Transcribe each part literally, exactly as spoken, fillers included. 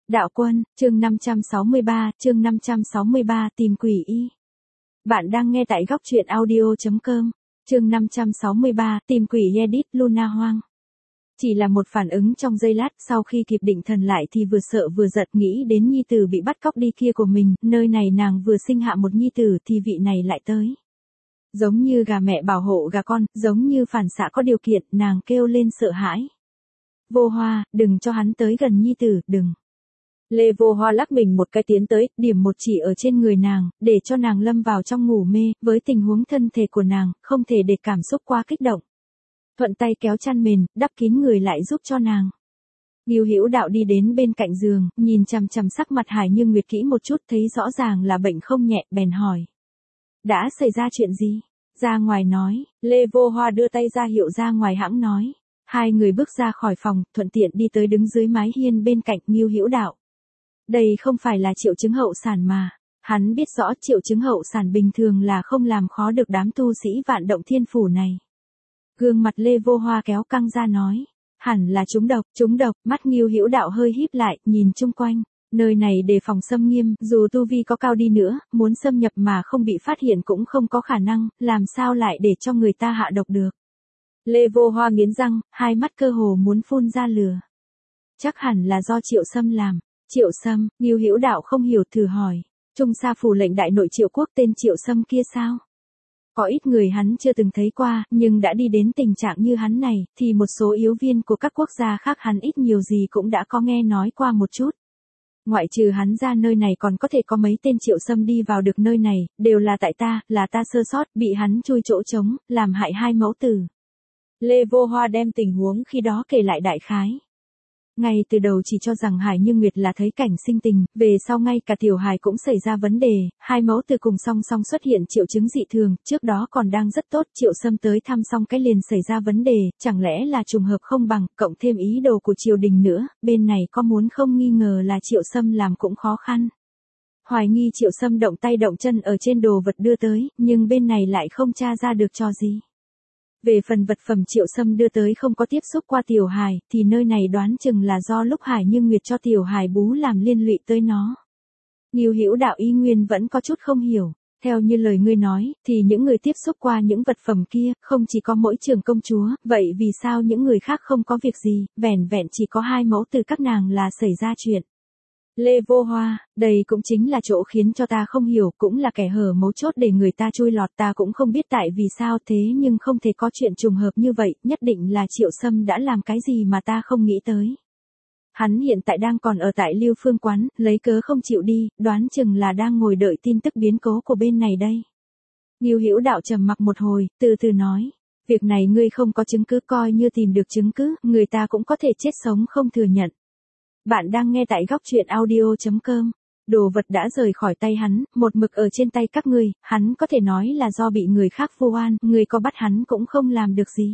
Đạo Quân, chương năm trăm sáu mươi ba, chương năm trăm sáu mươi ba tìm quỷ y. Bạn đang nghe tại góc truyện audio chấm com, chương năm trăm sáu mươi ba tìm quỷ edit Luna Hoang. Chỉ là một phản ứng trong giây lát, sau khi kịp định thần lại thì vừa sợ vừa giật, nghĩ đến nhi tử bị bắt cóc đi kia của mình, nơi này nàng vừa sinh hạ một nhi tử thì vị này lại tới. Giống như gà mẹ bảo hộ gà con, giống như phản xạ có điều kiện, nàng kêu lên sợ hãi. Vô Hoa, đừng cho hắn tới gần nhi tử, đừng. Lê Vô Hoa lắc mình một cái tiến tới, điểm một chỉ ở trên người nàng, để cho nàng lâm vào trong ngủ mê, với tình huống thân thể của nàng, không thể để cảm xúc quá kích động. Thuận tay kéo chăn mền, đắp kín người lại giúp cho nàng. Ngưu Hữu Đạo đi đến bên cạnh giường, nhìn chằm chằm sắc mặt Hải Như Nguyệt kỹ một chút, thấy rõ ràng là bệnh không nhẹ, bèn hỏi. Đã xảy ra chuyện gì? Ra ngoài nói, Lê Vô Hoa đưa tay ra hiệu ra ngoài hãng nói. Hai người bước ra khỏi phòng, thuận tiện đi tới đứng dưới mái hiên bên cạnh Ngưu Hữu Đạo. Đây không phải là triệu chứng hậu sản mà. Hắn biết rõ triệu chứng hậu sản bình thường là không làm khó được đám tu sĩ Vạn Động Thiên Phủ này. Gương mặt Lê Vô Hoa kéo căng ra nói. Hẳn là trúng độc, trúng độc, mắt Ngưu Hữu Đạo hơi híp lại, nhìn chung quanh. Nơi này đề phòng xâm nghiêm, dù tu vi có cao đi nữa, muốn xâm nhập mà không bị phát hiện cũng không có khả năng, làm sao lại để cho người ta hạ độc được. Lê Vô Hoa nghiến răng, hai mắt cơ hồ muốn phun ra lửa. Chắc hẳn là do Triệu Sâm làm. Triệu Sâm, Ngưu Hữu Đạo không hiểu thử hỏi. Trung Sa phủ lệnh đại nội Triệu quốc tên Triệu Sâm kia sao? Có ít người hắn chưa từng thấy qua, nhưng đã đi đến tình trạng như hắn này, thì một số yếu viên của các quốc gia khác hắn ít nhiều gì cũng đã có nghe nói qua một chút. Ngoại trừ hắn ra, nơi này còn có thể có mấy tên Triệu Sâm đi vào được nơi này, đều là tại ta, là ta sơ sót, bị hắn chui chỗ trống, làm hại hai mẫu tử. Lê Vô Hoa đem tình huống khi đó kể lại đại khái. Ngay từ đầu chỉ cho rằng Hải Như Nguyệt là thấy cảnh sinh tình, về sau ngay cả tiểu hài cũng xảy ra vấn đề, hai mẫu từ cùng song song xuất hiện triệu chứng dị thường, trước đó còn đang rất tốt, Triệu Sâm tới thăm xong cái liền xảy ra vấn đề, chẳng lẽ là trùng hợp không bằng, cộng thêm ý đồ của triều đình nữa, bên này có muốn không nghi ngờ là Triệu Sâm làm cũng khó khăn. Hoài nghi Triệu Sâm động tay động chân ở trên đồ vật đưa tới, nhưng bên này lại không tra ra được trò gì. Về phần vật phẩm Triệu Sâm đưa tới không có tiếp xúc qua tiểu hài, thì nơi này đoán chừng là do lúc Hải Như Nguyệt cho tiểu hài bú làm liên lụy tới nó. Ngưu Hữu Đạo y nguyên vẫn có chút không hiểu. Theo như lời ngươi nói, thì những người tiếp xúc qua những vật phẩm kia, không chỉ có mỗi trưởng công chúa, vậy vì sao những người khác không có việc gì, vẻn vẹn chỉ có hai mẫu từ các nàng là xảy ra chuyện. Lê Vô Hoa, đây cũng chính là chỗ khiến cho ta không hiểu, cũng là kẻ hở mấu chốt để người ta chui lọt, ta cũng không biết tại vì sao thế, nhưng không thể có chuyện trùng hợp như vậy, nhất định là Triệu Sâm đã làm cái gì mà ta không nghĩ tới. Hắn hiện tại đang còn ở tại Lưu Phương quán, lấy cớ không chịu đi, đoán chừng là đang ngồi đợi tin tức biến cố của bên này đây. Ngưu Hữu Đạo trầm mặc một hồi, từ từ nói, việc này ngươi không có chứng cứ, coi như tìm được chứng cứ, người ta cũng có thể chết sống không thừa nhận. Bạn đang nghe tại góc truyện audio chấm com. Đồ vật đã rời khỏi tay hắn, một mực ở trên tay các ngươi, hắn có thể nói là do bị người khác vu oan, người có bắt hắn cũng không làm được gì.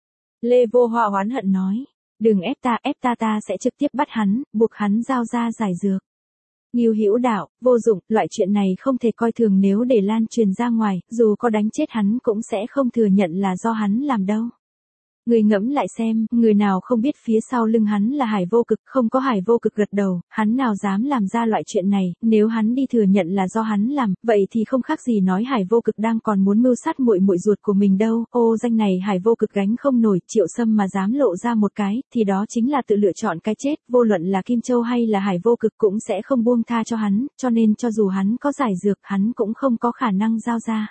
Lê Vô Hoa oán hận nói, đừng ép ta, ép ta ta sẽ trực tiếp bắt hắn, buộc hắn giao ra giải dược. Ngưu Hữu Đạo, vô dụng, loại chuyện này không thể coi thường, nếu để lan truyền ra ngoài, dù có đánh chết hắn cũng sẽ không thừa nhận là do hắn làm đâu. Người ngẫm lại xem, người nào không biết phía sau lưng hắn là Hải Vô Cực, không có Hải Vô Cực gật đầu, hắn nào dám làm ra loại chuyện này, nếu hắn đi thừa nhận là do hắn làm, vậy thì không khác gì nói Hải Vô Cực đang còn muốn mưu sát muội muội ruột của mình đâu, ô danh này Hải Vô Cực gánh không nổi, Triệu Sâm mà dám lộ ra một cái, thì đó chính là tự lựa chọn cái chết, vô luận là Kim Châu hay là Hải Vô Cực cũng sẽ không buông tha cho hắn, cho nên cho dù hắn có giải dược, hắn cũng không có khả năng giao ra.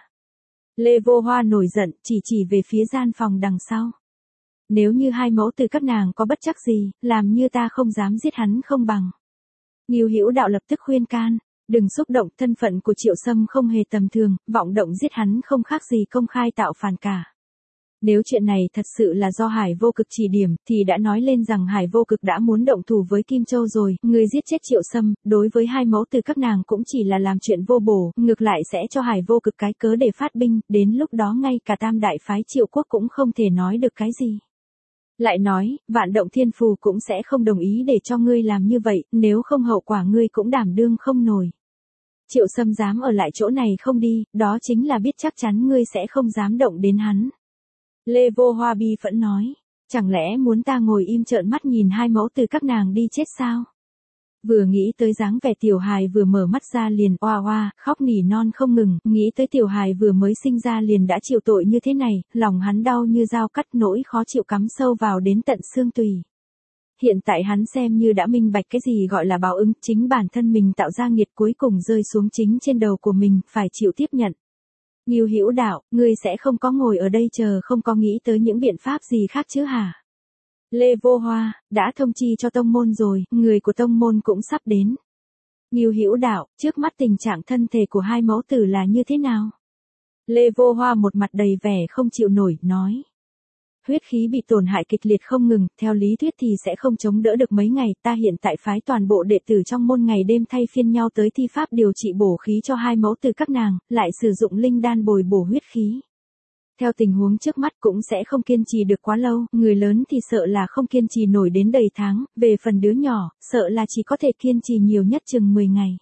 Lê Vô Hoa nổi giận, chỉ chỉ về phía gian phòng đằng sau. Nếu như hai mẫu từ các nàng có bất chắc gì, làm như ta không dám giết hắn không bằng. Ngưu Hữu Đạo lập tức khuyên can, đừng xúc động, thân phận của Triệu Sâm không hề tầm thường, vọng động giết hắn không khác gì công khai tạo phản cả. Nếu chuyện này thật sự là do Hải Vô Cực chỉ điểm, thì đã nói lên rằng Hải Vô Cực đã muốn động thủ với Kim Châu rồi, người giết chết Triệu Sâm, đối với hai mẫu từ các nàng cũng chỉ là làm chuyện vô bổ, ngược lại sẽ cho Hải Vô Cực cái cớ để phát binh, đến lúc đó ngay cả tam đại phái Triệu quốc cũng không thể nói được cái gì. Lại nói, Vạn Động Thiên Phù cũng sẽ không đồng ý để cho ngươi làm như vậy, nếu không hậu quả ngươi cũng đảm đương không nổi. Triệu Sâm dám ở lại chỗ này không đi, đó chính là biết chắc chắn ngươi sẽ không dám động đến hắn. Lê Vô Hoa bi phẫn nói, chẳng lẽ muốn ta ngồi im trợn mắt nhìn hai mẫu từ các nàng đi chết sao? Vừa nghĩ tới dáng vẻ tiểu hài vừa mở mắt ra liền oa oa, khóc nỉ non không ngừng, nghĩ tới tiểu hài vừa mới sinh ra liền đã chịu tội như thế này, lòng hắn đau như dao cắt, nỗi khó chịu cắm sâu vào đến tận xương tùy. Hiện tại hắn xem như đã minh bạch cái gì gọi là báo ứng, chính bản thân mình tạo ra nghiệt cuối cùng rơi xuống chính trên đầu của mình, phải chịu tiếp nhận. Ngưu Hữu Đạo, ngươi sẽ không có ngồi ở đây chờ không có nghĩ tới những biện pháp gì khác chứ hả? Lê Vô Hoa, đã thông chi cho tông môn rồi, người của tông môn cũng sắp đến. Ngưu Hữu Đạo, trước mắt tình trạng thân thể của hai mẫu tử là như thế nào? Lê Vô Hoa một mặt đầy vẻ không chịu nổi, nói. Huyết khí bị tổn hại kịch liệt không ngừng, theo lý thuyết thì sẽ không chống đỡ được mấy ngày, ta hiện tại phái toàn bộ đệ tử trong môn ngày đêm thay phiên nhau tới thi pháp điều trị bổ khí cho hai mẫu tử các nàng, lại sử dụng linh đan bồi bổ huyết khí. Theo tình huống trước mắt cũng sẽ không kiên trì được quá lâu, người lớn thì sợ là không kiên trì nổi đến đầy tháng, về phần đứa nhỏ, sợ là chỉ có thể kiên trì nhiều nhất chừng mười ngày.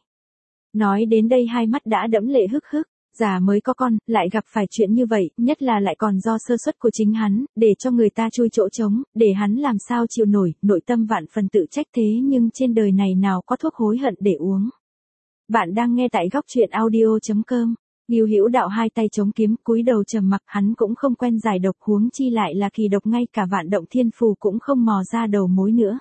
Nói đến đây hai mắt đã đẫm lệ hức hức. Già mới có con, lại gặp phải chuyện như vậy, nhất là lại còn do sơ suất của chính hắn, để cho người ta chui chỗ trống, để hắn làm sao chịu nổi, nội tâm vạn phần tự trách thế nhưng trên đời này nào có thuốc hối hận để uống. Bạn đang nghe tại góc truyện audio chấm com. Ngưu Hữu Đạo hai tay chống kiếm, cúi đầu trầm mặc, hắn cũng không quen giải độc, huống chi lại là kỳ độc, ngay cả Vạn Động Thiên Phù cũng không mò ra đầu mối nữa.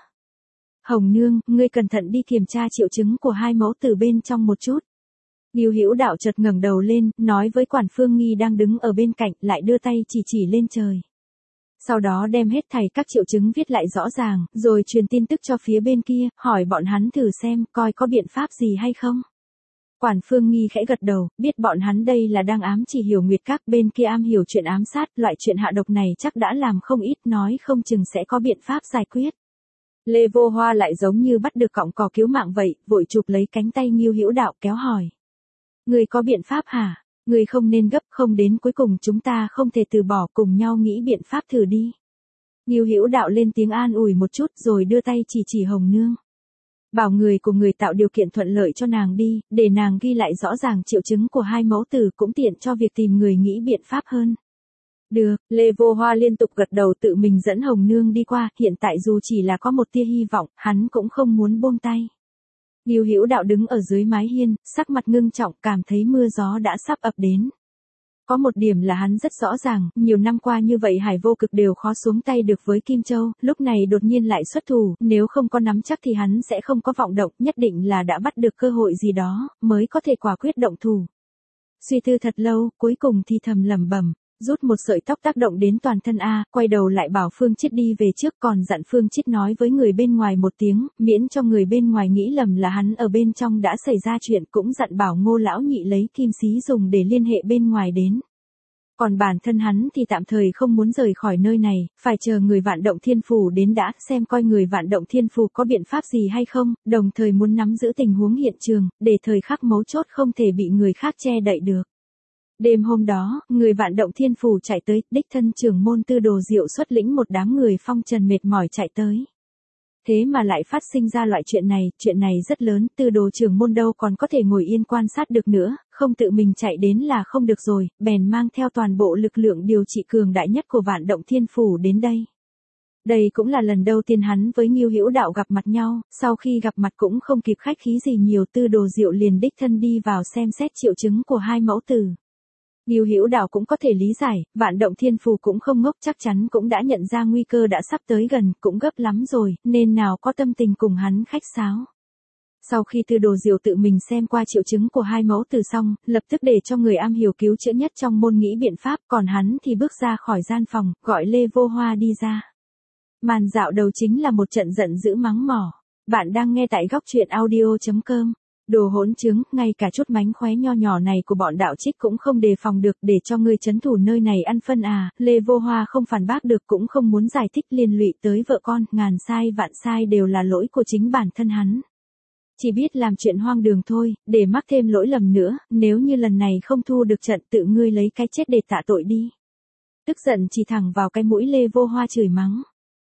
Hồng Nương, ngươi cẩn thận đi kiểm tra triệu chứng của hai mẫu tử bên trong một chút. Ngưu Hữu Đạo chợt ngẩng đầu lên, nói với Quản Phương Nghi đang đứng ở bên cạnh, lại đưa tay chỉ chỉ lên trời. Sau đó đem hết thảy các triệu chứng viết lại rõ ràng, rồi truyền tin tức cho phía bên kia, hỏi bọn hắn thử xem, coi có biện pháp gì hay không. Quản Phương Nghi khẽ gật đầu, biết bọn hắn đây là đang ám chỉ Hiểu Nguyệt Các, bên kia am hiểu chuyện ám sát, loại chuyện hạ độc này chắc đã làm không ít, nói không chừng sẽ có biện pháp giải quyết. Lê Vô Hoa lại giống như bắt được cọng cỏ cứu mạng vậy, vội chụp lấy cánh tay Ngưu Hữu Đạo kéo hỏi. Người có biện pháp hả? Người không nên gấp, không đến cuối cùng chúng ta không thể từ bỏ, cùng nhau nghĩ biện pháp thử đi. Ngưu Hữu Đạo lên tiếng an ủi một chút rồi đưa tay chỉ chỉ Hồng Nương. Bảo người của người tạo điều kiện thuận lợi cho nàng đi, để nàng ghi lại rõ ràng triệu chứng của hai mẫu tử cũng tiện cho việc tìm người nghĩ biện pháp hơn. Được, Lê Vô Hoa liên tục gật đầu tự mình dẫn Hồng Nương đi qua, hiện tại dù chỉ là có một tia hy vọng, hắn cũng không muốn buông tay. Ngưu Hữu Đạo đứng ở dưới mái hiên, sắc mặt ngưng trọng, cảm thấy mưa gió đã sắp ập đến. Có một điểm là hắn rất rõ ràng, nhiều năm qua như vậy Hải Vô Cực đều khó xuống tay được với Kim Châu, lúc này đột nhiên lại xuất thủ, nếu không có nắm chắc thì hắn sẽ không có vọng động, nhất định là đã bắt được cơ hội gì đó, mới có thể quả quyết động thủ. Suy tư thật lâu, cuối cùng thì thầm lẩm bẩm, rút một sợi tóc tác động đến toàn thân A, quay đầu lại bảo Phương Chiết đi về trước, còn dặn Phương Chiết nói với người bên ngoài một tiếng, miễn cho người bên ngoài nghĩ lầm là hắn ở bên trong đã xảy ra chuyện, cũng dặn bảo Ngô lão nhị lấy kim xí dùng để liên hệ bên ngoài đến. Còn bản thân hắn thì tạm thời không muốn rời khỏi nơi này, phải chờ người Vạn Động Thiên Phù đến đã, xem coi người Vạn Động Thiên Phù có biện pháp gì hay không, đồng thời muốn nắm giữ tình huống hiện trường, để thời khắc mấu chốt không thể bị người khác che đậy được. Đêm hôm đó, người Vạn Động Thiên Phù chạy tới, đích thân trưởng môn Tư Đồ Diệu xuất lĩnh một đám người phong trần mệt mỏi chạy tới. Thế mà lại phát sinh ra loại chuyện này, chuyện này rất lớn, Tư Đồ trưởng môn đâu còn có thể ngồi yên quan sát được nữa, không tự mình chạy đến là không được rồi, bèn mang theo toàn bộ lực lượng điều trị cường đại nhất của Vạn Động Thiên Phù đến đây. Đây cũng là lần đầu tiên hắn với Ngưu Hữu Đạo gặp mặt nhau, sau khi gặp mặt cũng không kịp khách khí gì nhiều, Tư Đồ Diệu liền đích thân đi vào xem xét triệu chứng của hai mẫu tử. Ngưu Hữu Đạo cũng có thể lý giải, Vạn Động Thiên Phù cũng không ngốc, chắc chắn cũng đã nhận ra nguy cơ đã sắp tới gần, cũng gấp lắm rồi, nên nào có tâm tình cùng hắn khách sáo. Sau khi Tư Đồ Diệu tự mình xem qua triệu chứng của hai mẫu tử xong, lập tức để cho người am hiểu cứu chữa nhất trong môn nghĩ biện pháp, còn hắn thì bước ra khỏi gian phòng, gọi Lê Vô Hoa đi ra. Màn dạo đầu chính là một trận giận dữ mắng mỏ. Bạn đang nghe tại góc truyện audio chấm com. Đồ hỗn chứng, ngay cả chút mánh khóe nho nhỏ này của bọn đạo trích cũng không đề phòng được, để cho ngươi trấn thủ nơi này ăn phân à, Lê Vô Hoa không phản bác được cũng không muốn giải thích, liên lụy tới vợ con, ngàn sai vạn sai đều là lỗi của chính bản thân hắn. Chỉ biết làm chuyện hoang đường thôi, để mắc thêm lỗi lầm nữa, nếu như lần này không thu được trận tự ngươi lấy cái chết để tạ tội đi. Tức giận chỉ thẳng vào cái mũi Lê Vô Hoa chửi mắng.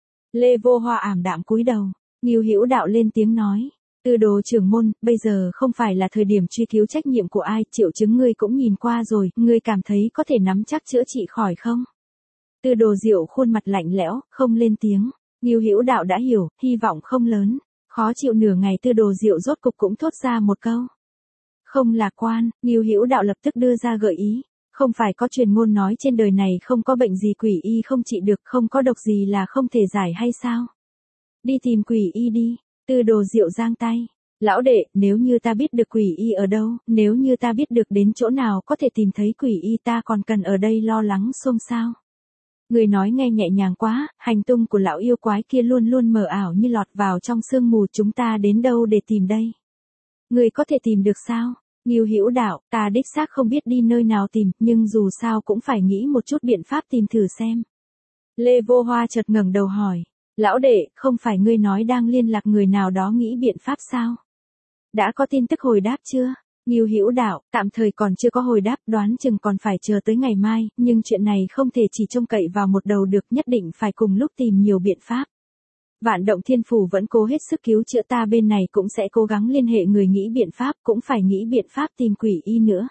Lê Vô Hoa ảm đạm cúi đầu, Ngưu Hữu Đạo lên tiếng nói. Tư Đồ trưởng môn, bây giờ không phải là thời điểm truy cứu trách nhiệm của ai, triệu chứng ngươi cũng nhìn qua rồi, ngươi cảm thấy có thể nắm chắc chữa trị khỏi không? Tư Đồ Diệu khuôn mặt lạnh lẽo, không lên tiếng. Ngưu Hữu Đạo đã hiểu, hy vọng không lớn. Khó chịu nửa ngày Tư Đồ Diệu rốt cục cũng thốt ra một câu. Không lạc quan, Ngưu Hữu Đạo lập tức đưa ra gợi ý. Không phải có truyền ngôn nói trên đời này không có bệnh gì quỷ y không trị được, không có độc gì là không thể giải hay sao? Đi tìm quỷ y đi. Tư Đồ Diệu giang tay. Lão đệ, nếu như ta biết được quỷ y ở đâu, nếu như ta biết được đến chỗ nào có thể tìm thấy quỷ y ta còn cần ở đây lo lắng xôn xao. Người nói nghe nhẹ nhàng quá, hành tung của lão yêu quái kia luôn luôn mờ ảo như lọt vào trong sương mù, chúng ta đến đâu để tìm đây? Người có thể tìm được sao? Ngưu Hữu Đạo, ta đích xác không biết đi nơi nào tìm, nhưng dù sao cũng phải nghĩ một chút biện pháp tìm thử xem. Lê Vô Hoa chợt ngẩng đầu hỏi, lão đệ, không phải ngươi nói đang liên lạc người nào đó nghĩ biện pháp sao? Đã có tin tức hồi đáp chưa? Ngưu Hữu Đạo, tạm thời còn chưa có hồi đáp, đoán chừng còn phải chờ tới ngày mai, nhưng chuyện này không thể chỉ trông cậy vào một đầu được, nhất định phải cùng lúc tìm nhiều biện pháp. Vạn Động Thiên Phủ vẫn cố hết sức cứu chữa, ta bên này cũng sẽ cố gắng liên hệ người nghĩ biện pháp, cũng phải nghĩ biện pháp tìm quỷ y nữa.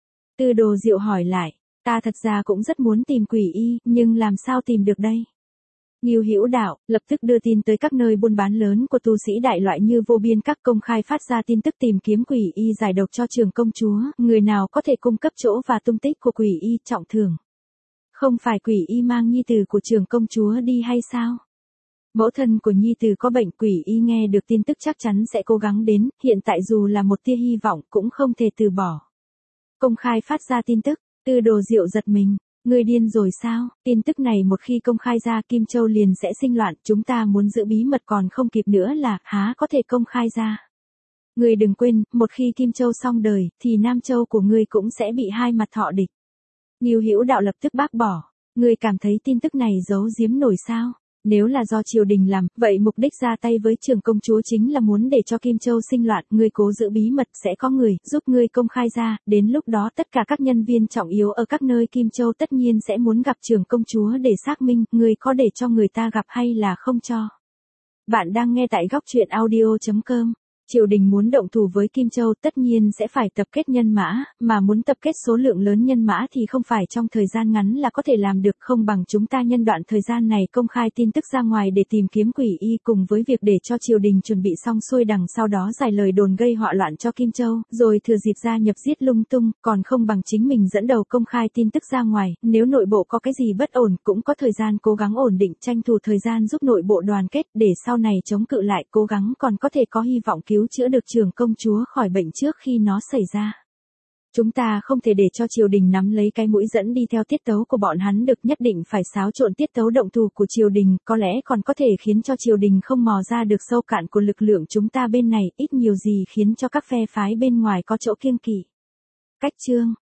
Tư Đồ Diệu hỏi lại, ta thật ra cũng rất muốn tìm quỷ y, nhưng làm sao tìm được đây? Ngưu Hữu Đạo, lập tức đưa tin tới các nơi buôn bán lớn của tu sĩ đại loại như Vô Biên Các, công khai phát ra tin tức tìm kiếm quỷ y giải độc cho Trường công chúa, người nào có thể cung cấp chỗ và tung tích của quỷ y trọng thưởng. Không phải quỷ y mang nhi tử của Trường công chúa đi hay sao? Mẫu thân của nhi tử có bệnh, quỷ y nghe được tin tức chắc chắn sẽ cố gắng đến, hiện tại dù là một tia hy vọng cũng không thể từ bỏ. Công khai phát ra tin tức, Tư Đồ Diệu giật mình. Người điên rồi sao? Tin tức này một khi công khai ra Kim Châu liền sẽ sinh loạn, chúng ta muốn giữ bí mật còn không kịp nữa là, há có thể công khai ra. Người đừng quên, một khi Kim Châu xong đời, thì Nam Châu của ngươi cũng sẽ bị hai mặt thọ địch. Ngưu Hữu Đạo lập tức bác bỏ. Ngươi cảm thấy tin tức này giấu giếm nổi sao? Nếu là do triều đình làm, vậy mục đích ra tay với Trường công chúa chính là muốn để cho Kim Châu sinh loạn, ngươi cố giữ bí mật, sẽ có người giúp ngươi công khai ra, đến lúc đó tất cả các nhân viên trọng yếu ở các nơi Kim Châu tất nhiên sẽ muốn gặp Trường công chúa để xác minh, ngươi có để cho người ta gặp hay là không cho. Bạn đang nghe tại góc truyện audio chấm com. Triều đình muốn động thủ với Kim Châu tất nhiên sẽ phải tập kết nhân mã, mà muốn tập kết số lượng lớn nhân mã thì không phải trong thời gian ngắn là có thể làm được, không bằng chúng ta nhân đoạn thời gian này công khai tin tức ra ngoài để tìm kiếm quỷ y, cùng với việc để cho triều đình chuẩn bị xong xuôi đằng sau đó giải lời đồn gây họa loạn cho Kim Châu, rồi thừa dịp gia nhập giết lung tung, còn không bằng chính mình dẫn đầu công khai tin tức ra ngoài, nếu nội bộ có cái gì bất ổn cũng có thời gian cố gắng ổn định, tranh thủ thời gian giúp nội bộ đoàn kết, để sau này chống cự lại, cố gắng còn có thể có hy vọng cứu chữa được Trường công chúa khỏi bệnh trước khi nó xảy ra. Chúng ta không thể để cho triều đình nắm lấy cái mũi dẫn đi theo tiết tấu của bọn hắn được, nhất định phải xáo trộn tiết tấu động thủ của triều đình, có lẽ còn có thể khiến cho triều đình không mò ra được sâu cạn của lực lượng chúng ta bên này, ít nhiều gì khiến cho các phe phái bên ngoài có chỗ kiêng kỵ. Cách chương